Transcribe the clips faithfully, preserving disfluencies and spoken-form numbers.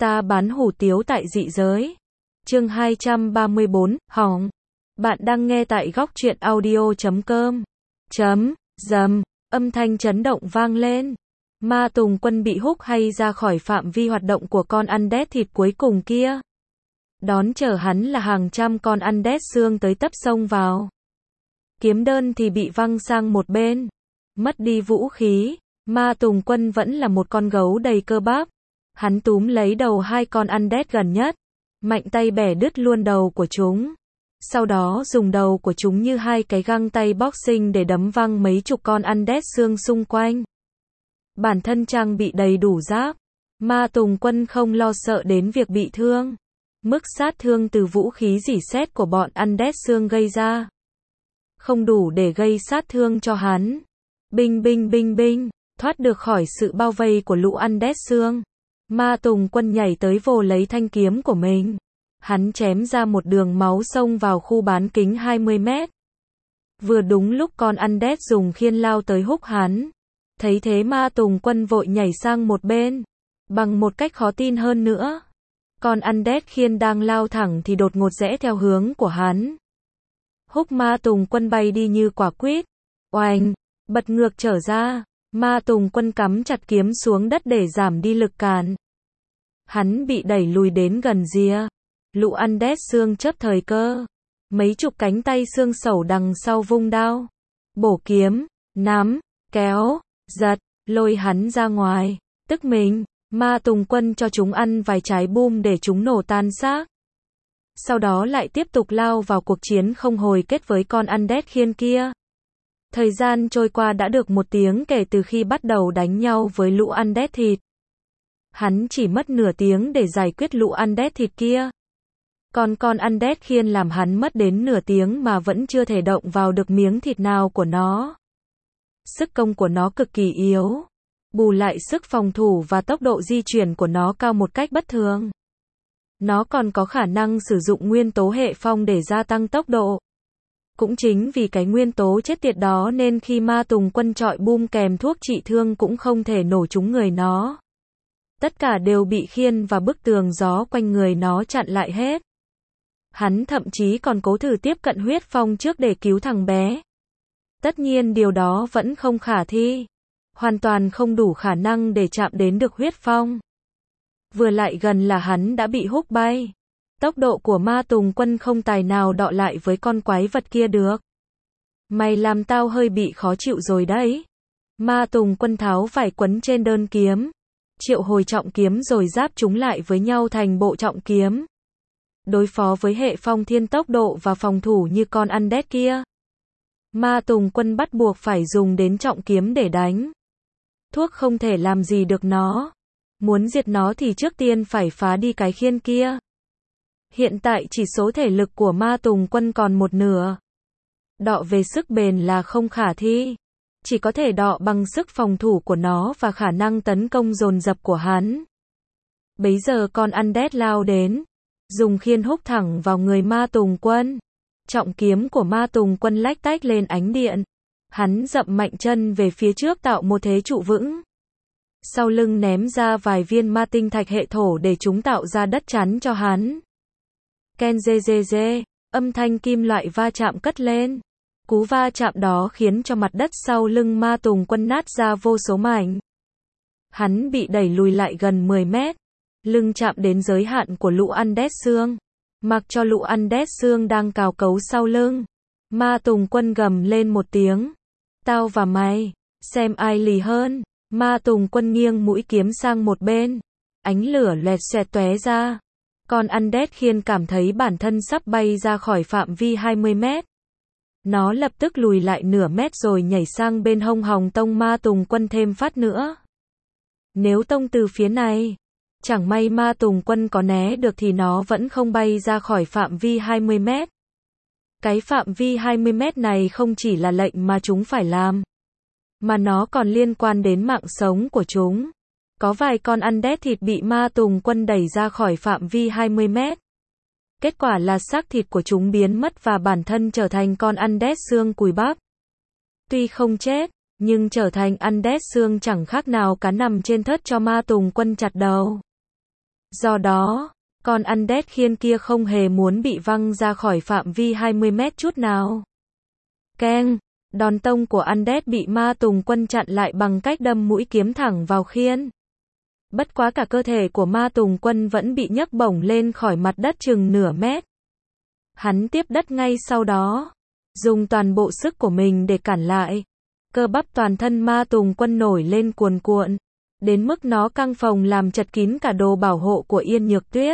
Ta bán hủ tiếu tại dị giới. Chương hai trăm ba mươi bốn, hỏng. Bạn đang nghe tại góc truyện audio chấm com. Chấm, dầm, âm thanh chấn động vang lên. Ma Tùng Quân bị húc hay ra khỏi phạm vi hoạt động của con Undead thịt cuối cùng kia. Đón chờ hắn là hàng trăm con Undead xương tới tấp xông vào. Kiếm đơn thì bị văng sang một bên. Mất đi vũ khí, Ma Tùng Quân vẫn là một con gấu đầy cơ bắp. Hắn túm lấy đầu hai con Undead gần nhất, mạnh tay bẻ đứt luôn đầu của chúng. Sau đó dùng đầu của chúng như hai cái găng tay boxing để đấm văng mấy chục con Undead xương xung quanh. Bản thân trang bị đầy đủ giáp, Ma Tùng Quân không lo sợ đến việc bị thương. Mức sát thương từ vũ khí rỉ sét của bọn Undead xương gây ra không đủ để gây sát thương cho hắn. Binh binh binh binh, thoát được khỏi sự bao vây của lũ Undead xương. Ma Tùng Quân nhảy tới vồ lấy thanh kiếm của mình. Hắn chém ra một đường máu xông vào khu bán kính hai mươi mét. Vừa đúng lúc con Undead dùng khiên lao tới húc hắn. Thấy thế Ma Tùng Quân vội nhảy sang một bên. Bằng một cách khó tin hơn nữa. Con Undead khiên đang lao thẳng thì đột ngột rẽ theo hướng của hắn. Húc Ma Tùng Quân bay đi như quả quýt. Oanh, bật ngược trở ra. Ma Tùng Quân cắm chặt kiếm xuống đất để giảm đi lực cản. Hắn bị đẩy lùi đến gần rìa. Lũ Undead xương chớp thời cơ. Mấy chục cánh tay xương sẩu đằng sau vung đao. Bổ kiếm, nắm, kéo, giật, lôi hắn ra ngoài. Tức mình, Ma Tùng Quân cho chúng ăn vài trái bum để chúng nổ tan xác. Sau đó lại tiếp tục lao vào cuộc chiến không hồi kết với con Undead khiên kia. Thời gian trôi qua đã được một tiếng kể từ khi bắt đầu đánh nhau với lũ Undead thịt. Hắn chỉ mất nửa tiếng để giải quyết lũ Undead thịt kia. Còn con Undead khiên làm hắn mất đến nửa tiếng mà vẫn chưa thể động vào được miếng thịt nào của nó. Sức công của nó cực kỳ yếu. Bù lại sức phòng thủ và tốc độ di chuyển của nó cao một cách bất thường. Nó còn có khả năng sử dụng nguyên tố hệ phong để gia tăng tốc độ. Cũng chính vì cái nguyên tố chết tiệt đó nên khi Ma Tùng Quân chọi bum kèm thuốc trị thương cũng không thể nổ trúng người nó. Tất cả đều bị khiên và bức tường gió quanh người nó chặn lại hết. Hắn thậm chí còn cố thử tiếp cận huyết phong trước để cứu thằng bé. Tất nhiên điều đó vẫn không khả thi. Hoàn toàn không đủ khả năng để chạm đến được huyết phong. Vừa lại gần là hắn đã bị húc bay. Tốc độ của Ma Tùng Quân không tài nào đọ lại với con quái vật kia được. Mày làm tao hơi bị khó chịu rồi đấy. Ma Tùng Quân tháo vải quấn trên đơn kiếm. Triệu hồi trọng kiếm rồi giáp chúng lại với nhau thành bộ trọng kiếm. Đối phó với hệ phong thiên tốc độ và phòng thủ như con Undead kia. Ma Tùng Quân bắt buộc phải dùng đến trọng kiếm để đánh. Thuốc không thể làm gì được nó. Muốn diệt nó thì trước tiên phải phá đi cái khiên kia. Hiện tại chỉ số thể lực của Ma Tùng Quân còn một nửa. Đọ về sức bền là không khả thi. Chỉ có thể đọ bằng sức phòng thủ của nó và khả năng tấn công dồn dập của hắn. Bấy giờ con Undead lao đến. Dùng khiên húc thẳng vào người Ma Tùng Quân. Trọng kiếm của Ma Tùng Quân lách tách lên ánh điện. Hắn dậm mạnh chân về phía trước tạo một thế trụ vững. Sau lưng ném ra vài viên ma tinh thạch hệ thổ để chúng tạo ra đất chắn cho hắn. Ken dê dê dê, âm thanh kim loại va chạm cất lên. Cú va chạm đó khiến cho mặt đất sau lưng Ma Tùng Quân nát ra vô số mảnh. Hắn bị đẩy lùi lại gần mười mét. Lưng chạm đến giới hạn của lũ Undead xương. Mặc cho lũ Undead xương đang cào cấu sau lưng. Ma Tùng Quân gầm lên một tiếng. Tao và mày, xem ai lì hơn. Ma Tùng Quân nghiêng mũi kiếm sang một bên. Ánh lửa loẹt xoẹt tóe ra. Con Undead khiên cảm thấy bản thân sắp bay ra khỏi phạm vi hai mươi mét. Nó lập tức lùi lại nửa mét rồi nhảy sang bên hông hòng tông Ma Tùng Quân thêm phát nữa. Nếu tông từ phía này, chẳng may Ma Tùng Quân có né được thì nó vẫn không bay ra khỏi phạm vi hai mươi mét. Cái phạm vi hai mươi mét này không chỉ là lệnh mà chúng phải làm, mà nó còn liên quan đến mạng sống của chúng. Có vài con Undead thịt bị Ma Tùng Quân đẩy ra khỏi phạm vi hai mươi mét. Kết quả là xác thịt của chúng biến mất và bản thân trở thành con Undead xương cùi bắp. Tuy không chết, nhưng trở thành Undead xương chẳng khác nào cá nằm trên thớt cho Ma Tùng Quân chặt đầu. Do đó, con undead khiên kia không hề muốn bị văng ra khỏi phạm vi hai mươi mét chút nào. Keng, đòn tông của undead bị ma tùng quân chặn lại bằng cách đâm mũi kiếm thẳng vào khiên. Bất quá cả cơ thể của ma tùng quân vẫn bị nhấc bổng lên khỏi mặt đất chừng nửa mét. Hắn tiếp đất ngay sau đó, dùng toàn bộ sức của mình để cản lại. Cơ bắp toàn thân ma tùng quân nổi lên cuồn cuộn, đến mức nó căng phồng làm chật kín cả đồ bảo hộ của Yên Nhược Tuyết.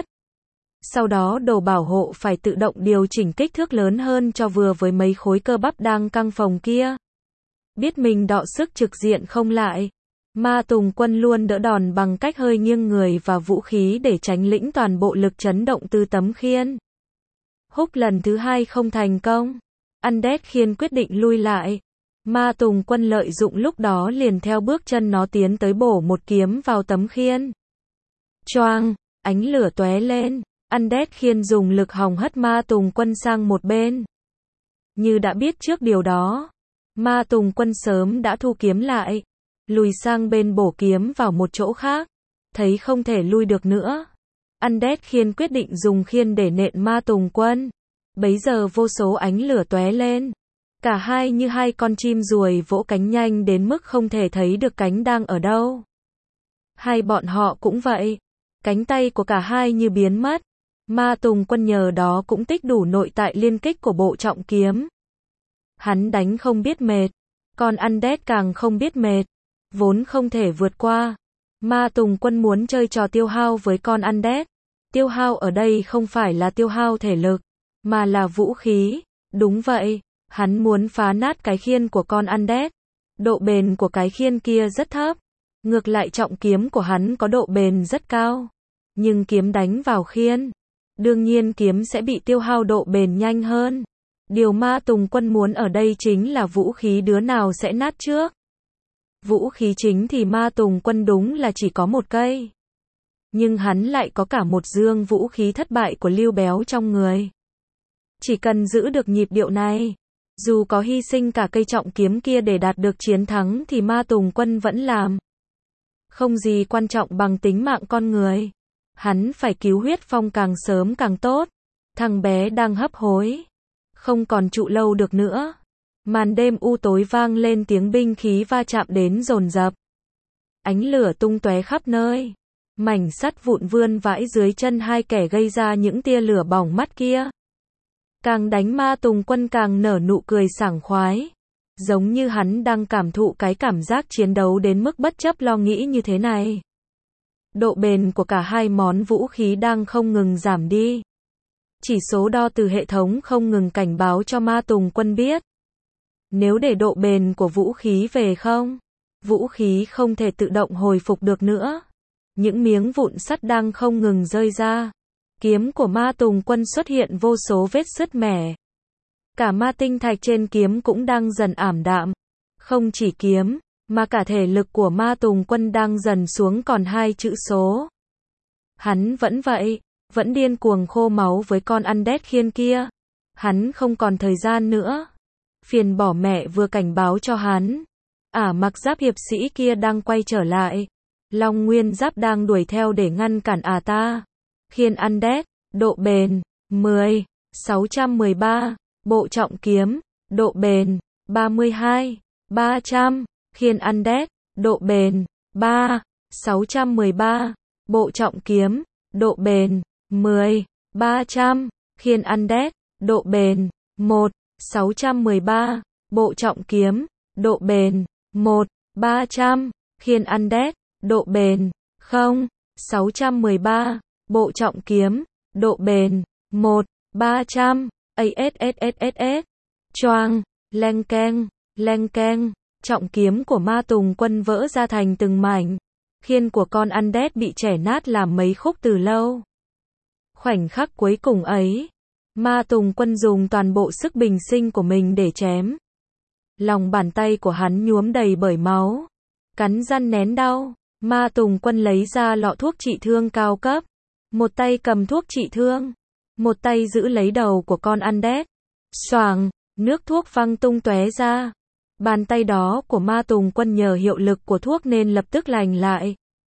Sau đó đồ bảo hộ phải tự động điều chỉnh kích thước lớn hơn cho vừa với mấy khối cơ bắp đang căng phồng kia. Biết mình đọ sức trực diện không lại, ma tùng quân luôn đỡ đòn bằng cách hơi nghiêng người và vũ khí để tránh lĩnh toàn bộ lực chấn động từ tấm khiên. Húc lần thứ hai không thành công. Undead khiên quyết định lui lại. Ma tùng quân lợi dụng lúc đó liền theo bước chân nó tiến tới bổ một kiếm vào tấm khiên. Choang, ánh lửa tóe lên. Undead khiên dùng lực hòng hất ma tùng quân sang một bên. Như đã biết trước điều đó, ma tùng quân sớm đã thu kiếm lại, lùi sang bên bổ kiếm vào một chỗ khác. Thấy không thể lui được nữa, Undead khiên quyết định dùng khiên để nện ma tùng quân. Bấy giờ vô số ánh lửa tóe lên. Cả hai như hai con chim ruồi vỗ cánh nhanh đến mức không thể thấy được cánh đang ở đâu. Hai bọn họ cũng vậy. Cánh tay của cả hai như biến mất. Ma tùng quân nhờ đó cũng tích đủ nội tại liên kích của bộ trọng kiếm. Hắn đánh không biết mệt. Còn Undead càng không biết mệt. Vốn không thể vượt qua. Ma tùng quân muốn chơi trò tiêu hao với con Undead. Tiêu hao ở đây không phải là tiêu hao thể lực, mà là vũ khí. Đúng vậy, hắn muốn phá nát cái khiên của con Undead. Độ bền của cái khiên kia rất thấp. Ngược lại trọng kiếm của hắn có độ bền rất cao. Nhưng kiếm đánh vào khiên, đương nhiên kiếm sẽ bị tiêu hao độ bền nhanh hơn. Điều ma tùng quân muốn ở đây chính là vũ khí đứa nào sẽ nát trước. Vũ khí chính thì ma tùng quân đúng là chỉ có một cây. Nhưng hắn lại có cả một dương vũ khí thất bại của Lưu Béo trong người. Chỉ cần giữ được nhịp điệu này, dù có hy sinh cả cây trọng kiếm kia để đạt được chiến thắng thì ma tùng quân vẫn làm. Không gì quan trọng bằng tính mạng con người. Hắn phải cứu Huyết Phong càng sớm càng tốt. Thằng bé đang hấp hối, không còn trụ lâu được nữa. Màn đêm u tối vang lên tiếng binh khí va chạm đến dồn dập. Ánh lửa tung tóe khắp nơi. Mảnh sắt vụn vươn vãi dưới chân hai kẻ gây ra những tia lửa bỏng mắt kia. Càng đánh ma tùng quân càng nở nụ cười sảng khoái. Giống như hắn đang cảm thụ cái cảm giác chiến đấu đến mức bất chấp lo nghĩ như thế này. Độ bền của cả hai món vũ khí đang không ngừng giảm đi. Chỉ số đo từ hệ thống không ngừng cảnh báo cho ma tùng quân biết. Nếu để độ bền của vũ khí về không, vũ khí không thể tự động hồi phục được nữa. Những miếng vụn sắt đang không ngừng rơi ra. Kiếm của ma tùng quân xuất hiện vô số vết sứt mẻ. Cả ma tinh thạch trên kiếm cũng đang dần ảm đạm. Không chỉ kiếm, mà cả thể lực của ma tùng quân đang dần xuống còn hai chữ số. Hắn vẫn vậy, vẫn điên cuồng khô máu với con Undead khiên kia. Hắn không còn thời gian nữa. Phiền bỏ mẹ vừa cảnh báo cho hắn. Ả mặc giáp hiệp sĩ kia đang quay trở lại. Long Nguyên giáp đang đuổi theo để ngăn cản ả ta. Khiên Undead, độ bền, mười, sáu trăm mười ba, bộ trọng kiếm, độ bền, ba mươi hai, ba trăm, khiên Undead, độ bền, ba, sáu trăm mười ba, bộ trọng kiếm, độ bền, mười, ba trăm, khiên Undead, độ bền, một, sáu trăm mười ba, bộ trọng kiếm, độ bền, một, ba trăm, khiên Undead, độ bền, không, sáu trăm mười ba, bộ trọng kiếm, độ bền, một, ba trăm, ASSSSS, choang, leng keng, leng keng, trọng kiếm của ma tùng quân vỡ ra thành từng mảnh. Khiên của con Undead bị chẻ nát làm mấy khúc từ lâu. Khoảnh khắc cuối cùng ấy, ma tùng quân dùng toàn bộ sức bình sinh của mình để chém. Lòng bàn tay của hắn nhuốm đầy bởi máu. Cắn răng nén đau, ma tùng quân lấy ra lọ thuốc trị thương cao cấp. Một tay cầm thuốc trị thương, một tay giữ lấy đầu của con Undead. Xoàng, nước thuốc văng tung tóe ra. Bàn tay đó của ma tùng quân nhờ hiệu lực của thuốc nên lập tức lành lại.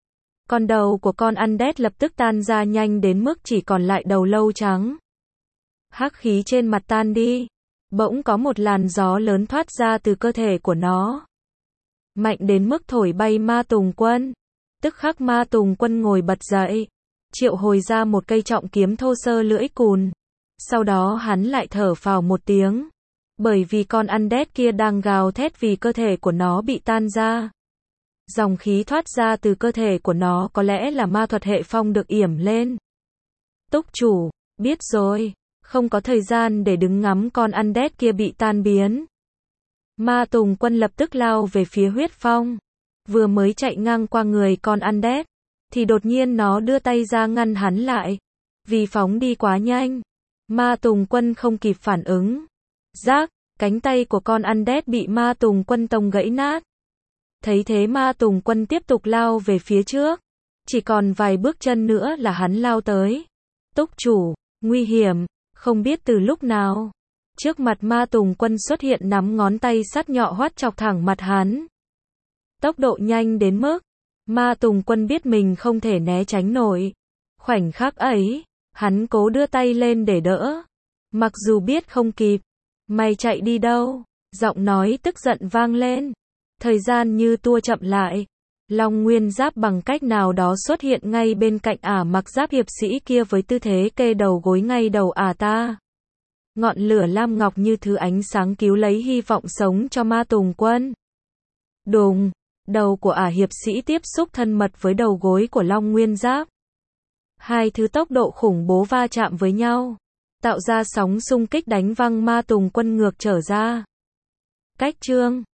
Còn đầu của con Undead lập tức tan ra nhanh đến mức chỉ còn lại đầu lâu trắng. Hắc khí trên mặt tan đi. Bỗng có một làn gió lớn thoát ra từ cơ thể của nó. Mạnh đến mức thổi bay Ma Tùng Quân. Tức khắc Ma Tùng Quân ngồi bật dậy. Triệu hồi ra một cây trọng kiếm thô sơ lưỡi cùn. Sau đó hắn lại thở phào một tiếng. Bởi vì con Undead kia đang gào thét vì cơ thể của nó bị tan ra. Dòng khí thoát ra từ cơ thể của nó có lẽ là ma thuật hệ phong được yểm lên. Túc chủ, biết rồi, không có thời gian để đứng ngắm con Undead kia bị tan biến. Ma Tùng Quân lập tức lao về phía huyết phong. Vừa mới chạy ngang qua người con Undead, thì đột nhiên nó đưa tay ra ngăn hắn lại. Vì phóng đi quá nhanh, Ma Tùng Quân không kịp phản ứng. Rác, cánh tay của con Undead bị Ma Tùng Quân tông gãy nát. Thấy thế Ma Tùng Quân tiếp tục lao về phía trước. Chỉ còn vài bước chân nữa là hắn lao tới. Túc chủ, nguy hiểm, không biết từ lúc nào. Trước mặt Ma Tùng Quân xuất hiện nắm ngón tay sắt nhọ hoắt chọc thẳng mặt hắn. Tốc độ nhanh đến mức Ma Tùng Quân biết mình không thể né tránh nổi. Khoảnh khắc ấy, hắn cố đưa tay lên để đỡ. Mặc dù biết không kịp. Mày chạy đi đâu? Giọng nói tức giận vang lên. Thời gian như tua chậm lại. Long Nguyên Giáp bằng cách nào đó xuất hiện ngay bên cạnh ả mặc giáp hiệp sĩ kia với tư thế kê đầu gối ngay đầu ả ta. Ngọn lửa lam ngọc như thứ ánh sáng cứu lấy hy vọng sống cho Ma Tùng Quân. Đùng, đầu của ả hiệp sĩ tiếp xúc thân mật với đầu gối của Long Nguyên Giáp. Hai thứ tốc độ khủng bố va chạm với nhau, tạo ra sóng xung kích đánh văng Ma Tùng Quân ngược trở ra. Cách chương